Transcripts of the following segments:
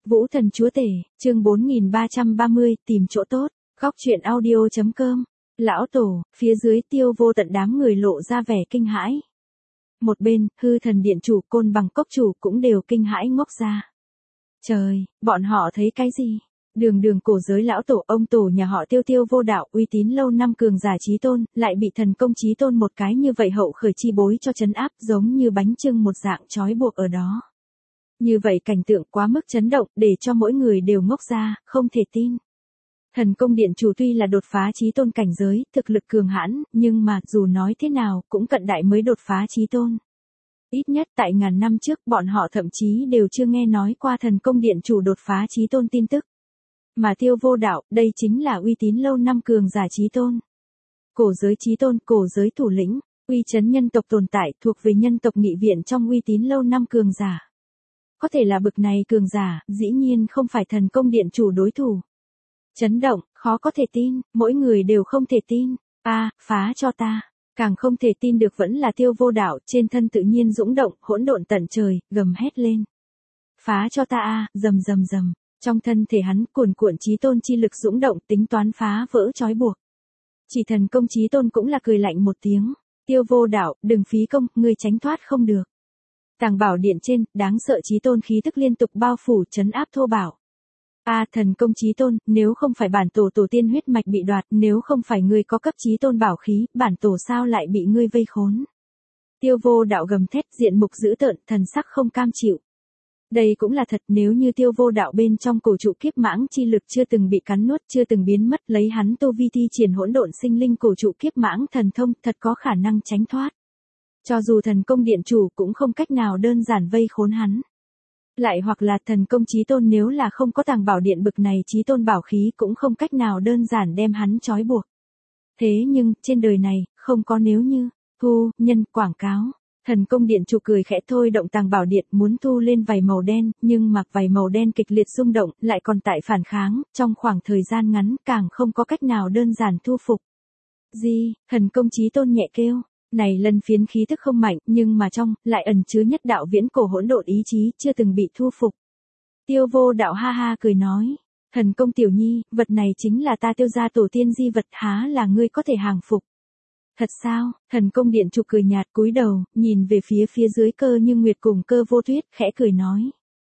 Vũ Thần Chúa Tể, chương 4330, tìm chỗ tốt, góc truyện audio.com. Lão Tổ, phía dưới Tiêu Vô Tận đám người lộ ra vẻ kinh hãi. Một bên, Hư Thần Điện chủ, Côn Bằng Cốc chủ cũng đều kinh hãi ngốc ra. Trời, bọn họ thấy cái gì? Đường cổ giới lão tổ, ông tổ nhà họ Tiêu Vô Đạo, uy tín lâu năm cường giả chí tôn, lại bị thần công chí tôn một cái như vậy hậu khởi chi bối cho trấn áp, giống như bánh chưng một dạng trói buộc ở đó. Như vậy cảnh tượng quá mức chấn động, để cho mỗi người đều ngốc ra, không thể tin. Thần công điện chủ tuy là đột phá chí tôn cảnh giới, thực lực cường hãn, nhưng mà dù nói thế nào cũng cận đại mới đột phá chí tôn. Ít nhất tại ngàn năm trước bọn họ thậm chí đều chưa nghe nói qua thần công điện chủ đột phá chí tôn tin tức. Mà Tiêu Vô Đạo, đây chính là uy tín lâu năm cường giả chí tôn. Cổ giới chí tôn, cổ giới thủ lĩnh, uy chấn nhân tộc tồn tại, thuộc về nhân tộc nghị viện trong uy tín lâu năm cường giả. Có thể là bực này cường giả, dĩ nhiên không phải thần công điện chủ đối thủ. Chấn động, khó có thể tin, mỗi người đều không thể tin. Phá cho ta. Càng không thể tin được vẫn là Tiêu Vô Đạo, trên thân tự nhiên dũng động, hỗn độn tận trời, gầm hét lên. Phá cho ta rầm rầm rầm. Trong thân thể hắn cuồn cuộn chí tôn chi lực dũng động, tính toán phá vỡ trói buộc. Chỉ thần công chí tôn cũng là cười lạnh một tiếng. Tiêu Vô Đạo, đừng phí công, ngươi tránh thoát không được. Tàng bảo điện trên, đáng sợ chí tôn khí tức liên tục bao phủ trấn áp thô bảo. Thần công chí tôn, nếu không phải bản tổ tiên huyết mạch bị đoạt, nếu không phải ngươi có cấp chí tôn bảo khí, bản tổ sao lại bị ngươi vây khốn. Tiêu Vô Đạo gầm thét, diện mục dữ tợn, thần sắc không cam chịu. Đây cũng là thật, nếu như Tiêu Vô Đạo bên trong cổ trụ kiếp mãng chi lực chưa từng bị cắn nuốt, chưa từng biến mất, lấy hắn tu vi thi triển hỗn độn sinh linh cổ trụ kiếp mãng thần thông, thật có khả năng tránh thoát. Cho dù thần công điện chủ cũng không cách nào đơn giản vây khốn hắn. Lại hoặc là thần công chí tôn nếu là không có tàng bảo điện bực này chí tôn bảo khí cũng không cách nào đơn giản đem hắn trói buộc. Thế nhưng, trên đời này, không có nếu như, nhân quảng cáo. Thần công điện chủ cười khẽ thôi động tàng bảo điện muốn thu lên vảy màu đen, nhưng mặc vảy màu đen kịch liệt rung động, lại còn tại phản kháng, trong khoảng thời gian ngắn càng không có cách nào đơn giản thu phục. Thần công chí tôn nhẹ kêu. Này lần phiến khí thức không mạnh, nhưng mà trong, lại ẩn chứa nhất đạo viễn cổ hỗn độn ý chí, chưa từng bị thu phục. Tiêu Vô Đạo ha ha cười nói. Thần công tiểu nhi, vật này chính là ta Tiêu gia tổ tiên di vật, há là ngươi có thể hàng phục. Thật sao? Thần công điện chủ cười nhạt cúi đầu, nhìn về phía dưới Cơ Như Nguyệt cùng Cơ Vô Tuyết, khẽ cười nói.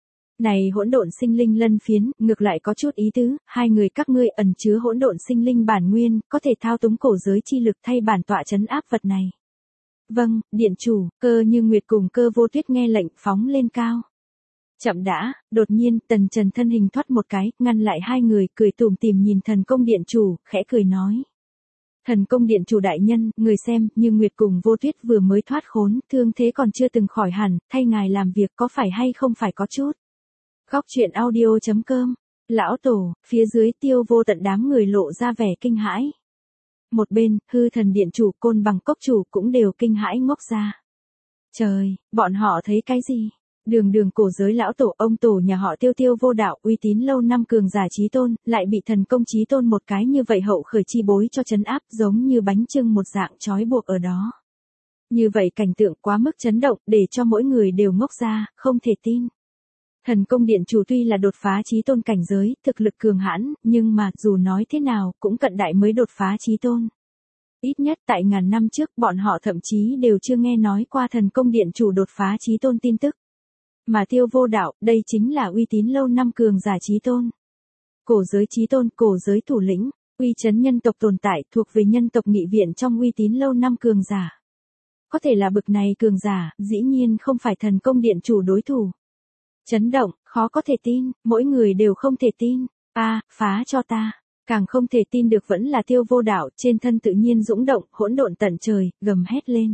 Này hỗn độn sinh linh lân phiến, ngược lại có chút ý tứ, hai người các ngươi ẩn chứa hỗn độn sinh linh bản nguyên, có thể thao túng cổ giới chi lực thay bản tọa trấn áp vật này. Vâng, điện chủ, Cơ Như Nguyệt cùng Cơ Vô Tuyết nghe lệnh phóng lên cao. Chậm đã, đột nhiên, Tần Trần thân hình thoát một cái, ngăn lại hai người, cười tủm tỉm nhìn thần công điện chủ, khẽ cười nói. Thần công điện chủ đại nhân, người xem, Như Nguyệt cùng Vô Tuyết vừa mới thoát khốn, thương thế còn chưa từng khỏi hẳn, thay ngài làm việc có phải hay không phải có chút. Góc truyện audio.com. Lão Tổ, phía dưới Tiêu Vô Tận đám người lộ ra vẻ kinh hãi. Một bên, Hư Thần Điện chủ, Côn Bằng Cốc chủ cũng đều kinh hãi ngốc ra. Trời, bọn họ thấy cái gì? Đường cổ giới lão tổ, ông tổ nhà họ Tiêu Vô Đạo, uy tín lâu năm cường giả chí tôn, lại bị thần công chí tôn một cái như vậy hậu khởi chi bối cho trấn áp, giống như bánh chưng một dạng trói buộc ở đó. Như vậy cảnh tượng quá mức chấn động, để cho mỗi người đều ngốc ra, không thể tin. Thần công điện chủ tuy là đột phá chí tôn cảnh giới, thực lực cường hãn, nhưng mà dù nói thế nào cũng cận đại mới đột phá chí tôn. Ít nhất tại ngàn năm trước bọn họ thậm chí đều chưa nghe nói qua thần công điện chủ đột phá chí tôn tin tức. Mà Tiêu Vô Đạo, đây chính là uy tín lâu năm cường giả chí tôn. Cổ giới chí tôn, cổ giới thủ lĩnh, uy chấn nhân tộc tồn tại, thuộc về nhân tộc nghị viện trong uy tín lâu năm cường giả. Có thể là bực này cường giả, dĩ nhiên không phải thần công điện chủ đối thủ. Chấn động, khó có thể tin, mỗi người đều không thể tin. Phá cho ta. Càng không thể tin được vẫn là Tiêu Vô Đạo, trên thân tự nhiên dũng động, hỗn độn tận trời, gầm hét lên.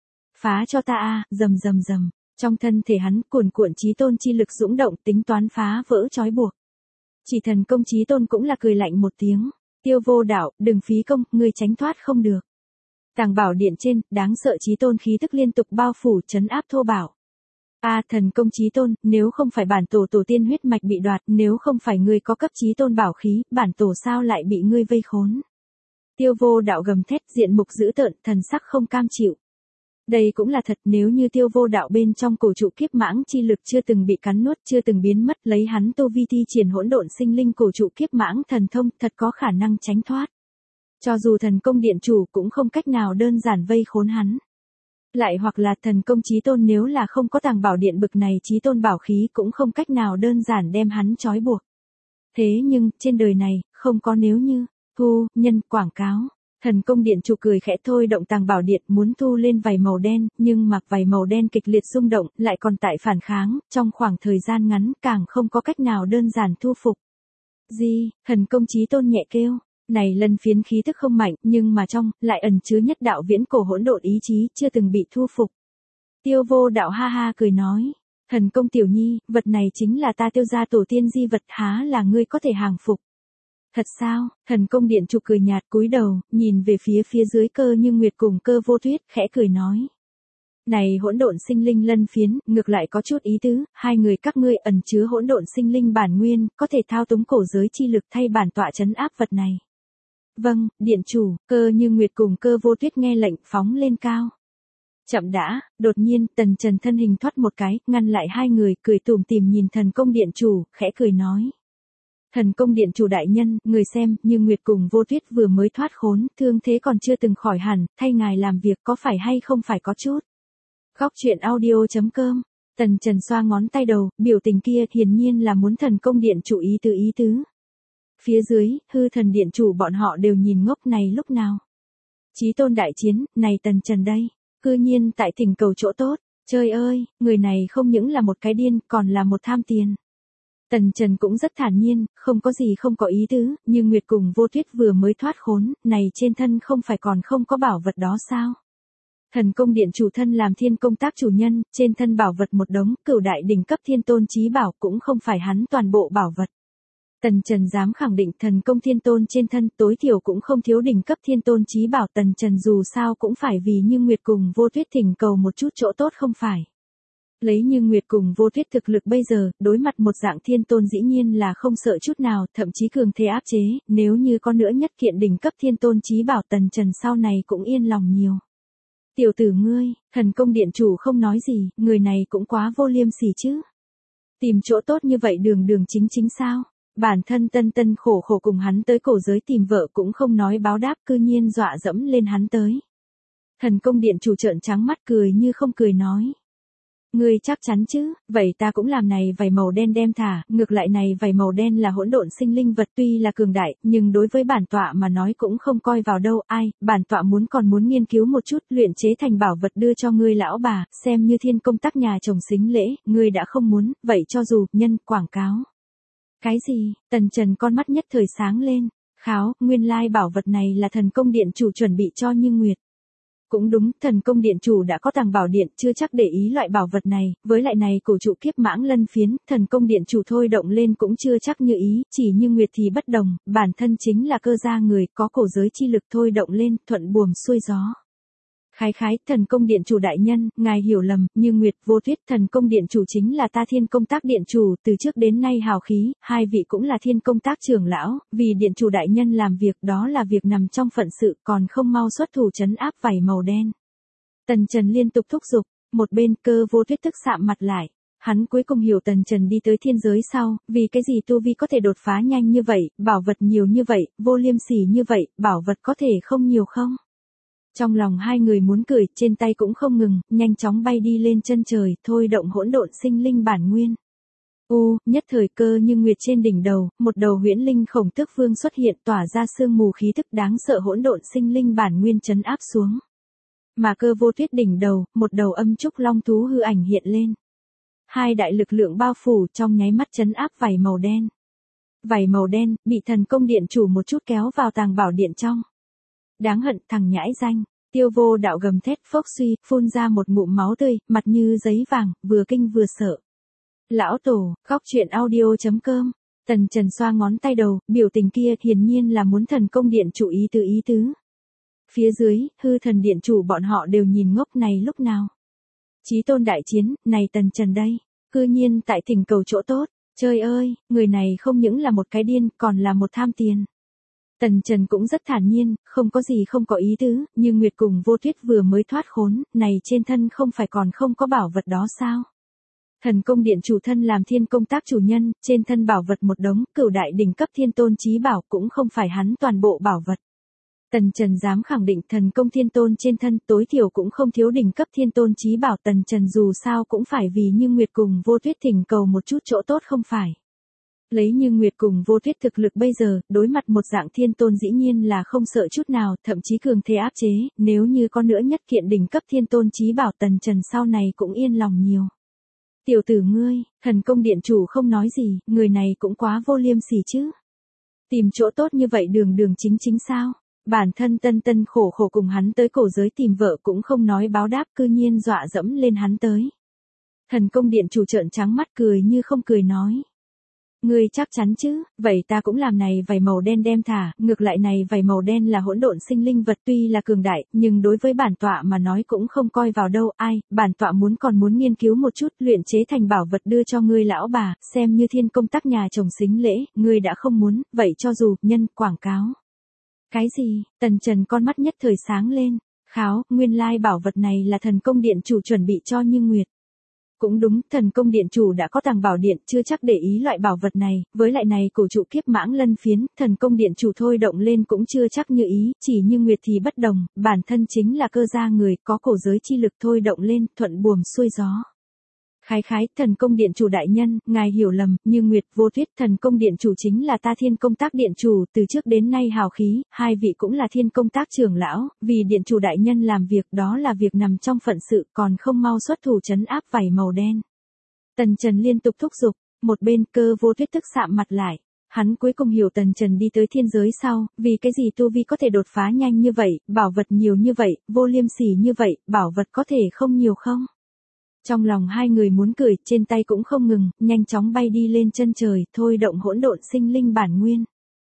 Phá cho ta rầm rầm rầm. Trong thân thể hắn cuồn cuộn chí tôn chi lực dũng động, tính toán phá vỡ trói buộc. Chỉ thần công chí tôn cũng là cười lạnh một tiếng. Tiêu Vô Đạo, đừng phí công, ngươi tránh thoát không được. Tàng bảo điện trên, đáng sợ chí tôn khí tức liên tục bao phủ trấn áp thô bảo. Thần công chí tôn, nếu không phải bản tổ tiên huyết mạch bị đoạt, nếu không phải ngươi có cấp chí tôn bảo khí, bản tổ sao lại bị ngươi vây khốn. Tiêu Vô Đạo gầm thét, diện mục dữ tợn, thần sắc không cam chịu. Đây cũng là thật, nếu như Tiêu Vô Đạo bên trong cổ trụ kiếp mãng chi lực chưa từng bị cắn nuốt, chưa từng biến mất, lấy hắn tu vi thi triển hỗn độn sinh linh cổ trụ kiếp mãng thần thông, thật có khả năng tránh thoát. Cho dù thần công điện chủ cũng không cách nào đơn giản vây khốn hắn. Lại hoặc là thần công chí tôn nếu là không có tàng bảo điện bực này chí tôn bảo khí cũng không cách nào đơn giản đem hắn trói buộc. Thế nhưng, trên đời này, không có nếu như, thu, nhân, quảng cáo. Thần công điện chủ cười khẽ thôi động tàng bảo điện muốn thu lên vảy màu đen, nhưng mặc vảy màu đen kịch liệt rung động, lại còn tại phản kháng, trong khoảng thời gian ngắn càng không có cách nào đơn giản thu phục. Gì, thần công chí tôn nhẹ kêu, này lân phiến khí tức không mạnh, nhưng mà trong, lại ẩn chứa nhất đạo viễn cổ hỗn độn ý chí, chưa từng bị thu phục. Tiêu Vô Đạo ha ha cười nói, thần công tiểu nhi, vật này chính là ta Tiêu gia tổ tiên di vật, há là ngươi có thể hàng phục. Thật sao? Thần công điện chủ cười nhạt cúi đầu, nhìn về phía dưới Cơ Như Nguyệt cùng Cơ Vô Tuyết, khẽ cười nói. Này hỗn độn sinh linh lân phiến, ngược lại có chút ý tứ, hai người các ngươi ẩn chứa hỗn độn sinh linh bản nguyên, có thể thao túng cổ giới chi lực thay bản tọa trấn áp vật này. Vâng, điện chủ, Cơ Như Nguyệt cùng Cơ Vô Tuyết nghe lệnh phóng lên cao. Chậm đã, đột nhiên, Tần Trần thân hình thoát một cái, ngăn lại hai người, cười tủm tỉm nhìn thần công điện chủ, khẽ cười nói. Thần công điện chủ đại nhân, người xem, Như Nguyệt cùng Vô Tuyết vừa mới thoát khốn, thương thế còn chưa từng khỏi hẳn, thay ngài làm việc có phải hay không phải có chút. Góc truyện audio.com, Tần Trần xoa ngón tay đầu, biểu tình kia hiển nhiên là muốn thần công điện chủ ý tứ. Phía dưới, hư thần điện chủ bọn họ đều nhìn ngốc này lúc nào. Chí tôn đại chiến, này Tần Trần đây, cư nhiên tại thỉnh cầu chỗ tốt, trời ơi, người này không những là một cái điên, còn là một tham tiền. Tần Trần cũng rất thản nhiên, không có gì không có ý tứ, nhưng Nguyệt cùng Vô Tuyết vừa mới thoát khốn, này trên thân không phải còn không có bảo vật đó sao? Thần công điện chủ thân làm thiên công tác chủ nhân, trên thân bảo vật một đống, cửu đại đỉnh cấp thiên tôn chí bảo cũng không phải hắn toàn bộ bảo vật. Tần Trần dám khẳng định thần công thiên tôn trên thân tối thiểu cũng không thiếu đỉnh cấp thiên tôn chí bảo, Tần Trần dù sao cũng phải vì Như Nguyệt cùng Vô Tuyết thỉnh cầu một chút chỗ tốt không phải. Lấy Như Nguyệt cùng Vô Tuyết thực lực bây giờ, đối mặt một dạng thiên tôn dĩ nhiên là không sợ chút nào, thậm chí cường thế áp chế, nếu như có nữa nhất kiện đỉnh cấp thiên tôn chí bảo, Tần Trần sau này cũng yên lòng nhiều. Tiểu tử ngươi, thần công điện chủ không nói gì, người này cũng quá vô liêm sỉ chứ. Tìm chỗ tốt như vậy đường chính sao? Bản thân tân khổ cùng hắn tới cổ giới tìm vợ cũng không nói báo đáp, cư nhiên dọa dẫm lên hắn tới. Thần công điện chủ trợn trắng mắt cười như không cười nói. Ngươi chắc chắn chứ, vậy ta cũng làm này vảy màu đen đem thả, ngược lại này vảy màu đen là hỗn độn sinh linh vật tuy là cường đại, nhưng đối với bản tọa mà nói cũng không coi vào đâu, ai, bản tọa còn muốn nghiên cứu một chút, luyện chế thành bảo vật đưa cho ngươi lão bà, xem như thiên công tác nhà chồng xính lễ, ngươi đã không muốn, vậy cho dù, nhân, quảng cáo. Cái gì, Tần Trần con mắt nhất thời sáng lên, kháo, nguyên lai bảo vật này là thần công điện chủ chuẩn bị cho Như Nguyệt. Cũng đúng, thần công điện chủ đã có tàng bảo điện, chưa chắc để ý loại bảo vật này, với lại này cổ trụ kiếp mãng lân phiến, thần công điện chủ thôi động lên cũng chưa chắc như ý, chỉ Như Nguyệt thì bất đồng, bản thân chính là cơ gia người, có cổ giới chi lực thôi động lên, thuận buồm xuôi gió. Khái, thần công điện chủ đại nhân, ngài hiểu lầm, Như Nguyệt, Vô Tuyết, thần công điện chủ chính là ta thiên công tác điện chủ, từ trước đến nay hào khí, hai vị cũng là thiên công tác trưởng lão, vì điện chủ đại nhân làm việc đó là việc nằm trong phận sự, còn không mau xuất thủ trấn áp vảy màu đen. Tần Trần liên tục thúc giục, một bên Cơ Vô Tuyết tức sạm mặt lại. Hắn cuối cùng hiểu Tần Trần đi tới thiên giới sau, vì cái gì tu vi có thể đột phá nhanh như vậy, bảo vật nhiều như vậy, vô liêm sỉ như vậy, bảo vật có thể không nhiều không? Trong lòng hai người muốn cười, trên tay cũng không ngừng, nhanh chóng bay đi lên chân trời, thôi động hỗn độn sinh linh bản nguyên. Nhất thời Cơ Như Nguyệt trên đỉnh đầu, một đầu huyễn linh khổng tước vương xuất hiện tỏa ra sương mù khí tức đáng sợ hỗn độn sinh linh bản nguyên trấn áp xuống. Mà Cơ Vô Tuyết đỉnh đầu, một đầu âm trúc long thú hư ảnh hiện lên. Hai đại lực lượng bao phủ trong nháy mắt trấn áp vảy màu đen. Vảy màu đen, bị thần công điện chủ một chút kéo vào tàng bảo điện trong. Đáng hận thằng nhãi danh, Tiêu Vô Đạo gầm thét phốc suy, phun ra một ngụm máu tươi, mặt như giấy vàng, vừa kinh vừa sợ. Lão tổ, góc truyện audio.com, Tần Trần xoa ngón tay đầu, biểu tình kia hiển nhiên là muốn thần công điện chủ ý tứ. Phía dưới, hư thần điện chủ bọn họ đều nhìn ngốc này lúc nào. Chí tôn đại chiến, này Tần Trần đây, cư nhiên tại thỉnh cầu chỗ tốt, trời ơi, người này không những là một cái điên, còn là một tham tiền. Tần Trần cũng rất thản nhiên, không có gì không có ý tứ, như Nguyệt cùng Vô Tuyết vừa mới thoát khốn, này trên thân không phải còn không có bảo vật đó sao? Thần công điện chủ thân làm thiên công tác chủ nhân, trên thân bảo vật một đống, cửu đại đỉnh cấp thiên tôn chí bảo cũng không phải hắn toàn bộ bảo vật. Tần Trần dám khẳng định thần công thiên tôn trên thân tối thiểu cũng không thiếu đỉnh cấp thiên tôn chí bảo. Tần Trần dù sao cũng phải vì Như Nguyệt cùng Vô Tuyết thỉnh cầu một chút chỗ tốt không phải. Lấy Như Nguyệt cùng Vô Tuyết thực lực bây giờ, đối mặt một dạng thiên tôn dĩ nhiên là không sợ chút nào, thậm chí cường thế áp chế, nếu như có nữa nhất kiện đỉnh cấp thiên tôn chí bảo Tần Trần sau này cũng yên lòng nhiều. Tiểu tử ngươi, thần công điện chủ không nói gì, người này cũng quá vô liêm sỉ chứ. Tìm chỗ tốt như vậy đường đường chính chính sao? Bản thân tân tân khổ khổ cùng hắn tới cổ giới tìm vợ cũng không nói báo đáp, cư nhiên dọa dẫm lên hắn tới. Thần công điện chủ trợn trắng mắt cười như không cười nói. Ngươi chắc chắn chứ, vậy ta cũng làm này vảy màu đen đem thả, ngược lại này vảy màu đen là hỗn độn sinh linh vật tuy là cường đại, nhưng đối với bản tọa mà nói cũng không coi vào đâu, ai, bản tọa còn muốn nghiên cứu một chút, luyện chế thành bảo vật đưa cho ngươi lão bà, xem như thiên công tác nhà chồng xính lễ, ngươi đã không muốn, vậy cho dù, nhân, quảng cáo. Cái gì, Tần Trần con mắt nhất thời sáng lên, kháo, nguyên lai bảo vật này là thần công điện chủ chuẩn bị cho Như Nguyệt. Cũng đúng, thần công điện chủ đã có tàng bảo điện, chưa chắc để ý loại bảo vật này, với lại này cổ trụ kiếp mãng lân phiến, thần công điện chủ thôi động lên cũng chưa chắc như ý, chỉ Như Nguyệt thì bất đồng, bản thân chính là cơ gia người, có cổ giới chi lực thôi động lên, thuận buồm xuôi gió. Khái, thần công điện chủ đại nhân, ngài hiểu lầm, Như Nguyệt, Vô Tuyết, thần công điện chủ chính là ta thiên công tác điện chủ, từ trước đến nay hào khí, hai vị cũng là thiên công tác trưởng lão, vì điện chủ đại nhân làm việc đó là việc nằm trong phận sự, còn không mau xuất thủ trấn áp vảy màu đen. Tần Trần liên tục thúc giục, một bên Cơ Vô Tuyết tức sạm mặt lại. Hắn cuối cùng hiểu Tần Trần đi tới thiên giới sau, vì cái gì tu vi có thể đột phá nhanh như vậy, bảo vật nhiều như vậy, vô liêm sỉ như vậy, bảo vật có thể không nhiều không? Trong lòng hai người muốn cười, trên tay cũng không ngừng, nhanh chóng bay đi lên chân trời, thôi động hỗn độn sinh linh bản nguyên.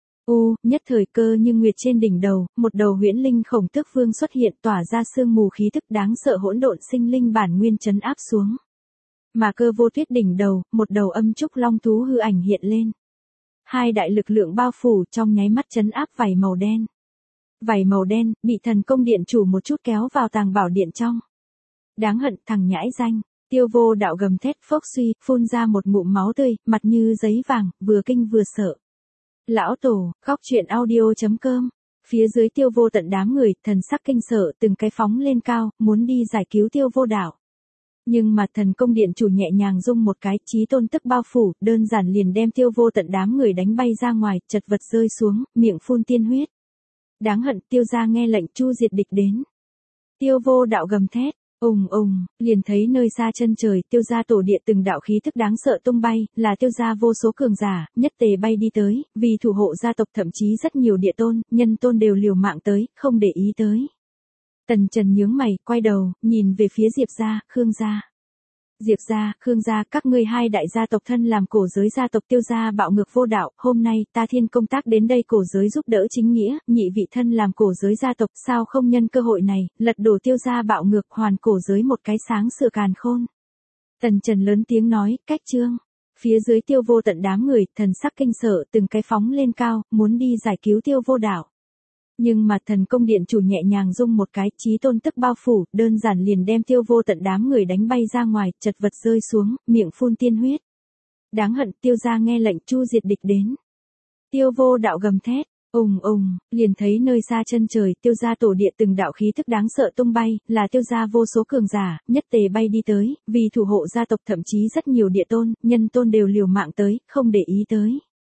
Nhất thời Cơ Như Nguyệt trên đỉnh đầu, một đầu huyễn linh khổng tước vương xuất hiện tỏa ra sương mù khí tức đáng sợ hỗn độn sinh linh bản nguyên trấn áp xuống. Mà Cơ Vô Tuyết đỉnh đầu, một đầu âm trúc long thú hư ảnh hiện lên. Hai đại lực lượng bao phủ trong nháy mắt trấn áp vảy màu đen. Vảy màu đen, bị thần công điện chủ một chút kéo vào tàng bảo điện trong. Đáng hận thằng nhãi danh, Tiêu Vô Đạo gầm thét phốc suy, phun ra một ngụm máu tươi, mặt như giấy vàng, vừa kinh vừa sợ. Lão tổ, góc truyện audio.com. Phía dưới Tiêu Vô Tận đám người, thần sắc kinh sợ, từng cái phóng lên cao, muốn đi giải cứu Tiêu Vô Đạo. Nhưng mà thần công điện chủ nhẹ nhàng rung một cái, chí tôn tức bao phủ, đơn giản liền đem Tiêu Vô Tận đám người đánh bay ra ngoài, chật vật rơi xuống, miệng phun tiên huyết. Đáng hận, Tiêu gia nghe lệnh chu diệt địch đến. Tiêu Vô Đạo gầm thét. Liền thấy nơi xa chân trời, Tiêu gia tổ địa từng đạo khí thức đáng sợ tung bay, là Tiêu gia vô số cường giả, nhất tề bay đi tới, vì thủ hộ gia tộc thậm chí rất nhiều địa tôn, nhân tôn đều liều mạng tới, không để ý tới. Tần Trần nhướng mày, quay đầu, nhìn về phía Diệp gia, Khương gia. Diệp gia, Khương gia, các ngươi hai đại gia tộc thân làm cổ giới gia tộc Tiêu gia bạo ngược vô đạo, hôm nay ta thiên công tác đến đây cổ giới giúp đỡ chính nghĩa, nhị vị thân làm cổ giới gia tộc, sao không nhân cơ hội này, lật đổ Tiêu gia bạo ngược, hoàn cổ giới một cái sáng sửa càn khôn. Tần Trần lớn tiếng nói, cách chương. Phía dưới Tiêu Vô Tận đám người, thần sắc kinh sợ, từng cái phóng lên cao, muốn đi giải cứu Tiêu Vô Đạo. Nhưng mà thần công điện chủ nhẹ nhàng rung một cái, chí tôn tức bao phủ, đơn giản liền đem Tiêu Vô Tận đám người đánh bay ra ngoài, chật vật rơi xuống, miệng phun tiên huyết. Đáng hận, Tiêu gia nghe lệnh chu diệt địch đến. Tiêu Vô Đạo gầm thét, liền thấy nơi xa chân trời, Tiêu gia tổ địa từng đạo khí thức đáng sợ tung bay, là Tiêu gia vô số cường giả, nhất tề bay đi tới, vì thủ hộ gia tộc thậm chí rất nhiều địa tôn, nhân tôn đều liều mạng tới, không để ý tới.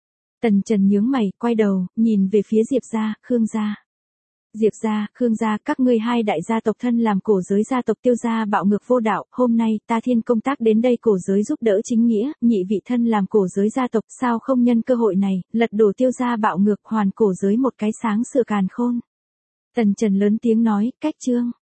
Tần Trần nhướng mày, quay đầu, nhìn về phía Diệp gia, Khương gia. Diệp gia, Khương gia, các ngươi hai đại gia tộc thân làm cổ giới gia tộc Tiêu gia bạo ngược vô đạo, hôm nay ta thiên công tác đến đây cổ giới giúp đỡ chính nghĩa, nhị vị thân làm cổ giới gia tộc, sao không nhân cơ hội này, lật đổ Tiêu gia bạo ngược, hoàn cổ giới một cái sáng sửa càn khôn. Tần Trần lớn tiếng nói, cách chương.